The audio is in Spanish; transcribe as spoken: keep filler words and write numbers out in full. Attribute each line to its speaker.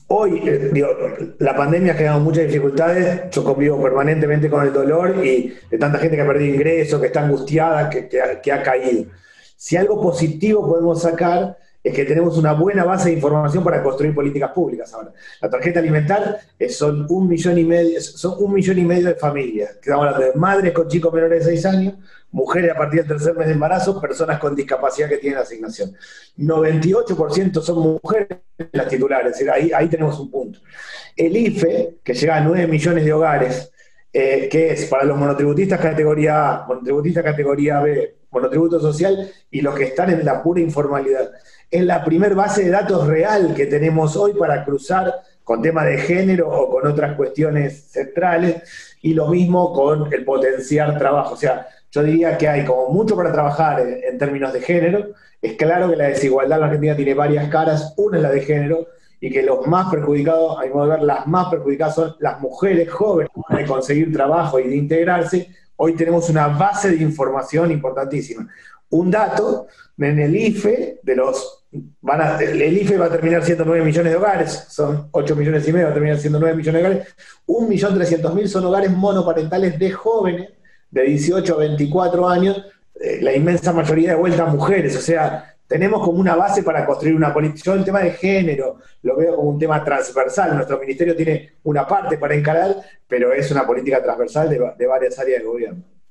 Speaker 1: Hoy, eh, digo, la pandemia ha generado muchas dificultades, yo convivo permanentemente con el dolor y de tanta gente que ha perdido ingresos, que está angustiada, que, que ha, que ha caído. Si algo positivo podemos sacar es que tenemos una buena base de información para construir políticas públicas ahora. La tarjeta alimentar es- son un millón y medio, son un millón y medio de familias, que estamos hablando de madres con chicos menores de seis años, mujeres a partir del tercer mes de embarazo, personas con discapacidad que tienen asignación. noventa y ocho por ciento son mujeres las titulares, es decir, ahí, ahí tenemos un punto. El I F E, que llega a nueve millones de hogares, eh, que es para los monotributistas categoría A, monotributistas categoría B, monotributo social y los que están en la pura informalidad. Es la primer base de datos real que tenemos hoy para cruzar con temas de género o con otras cuestiones centrales, y lo mismo con el potenciar trabajo. O sea, yo diría que hay como mucho para trabajar en, en términos de género. Es claro que la desigualdad en la Argentina tiene varias caras, una es la de género, y que los más perjudicados, a mi modo de ver, las más perjudicadas son las mujeres jóvenes de conseguir trabajo y de integrarse. Hoy tenemos una base de información importantísima. Un dato, en el I F E, de los, van a, el I F E va a terminar siendo nueve millones de hogares, son ocho millones y medio, va a terminar siendo nueve millones de hogares, un millón trescientos mil son hogares monoparentales de jóvenes de dieciocho a veinticuatro años, eh, la inmensa mayoría de vuelta mujeres, o sea, tenemos como una base para construir una política. Yo el tema de género lo veo como un tema transversal. Nuestro ministerio tiene una parte para encarar, pero es una política transversal de, de varias áreas de gobierno.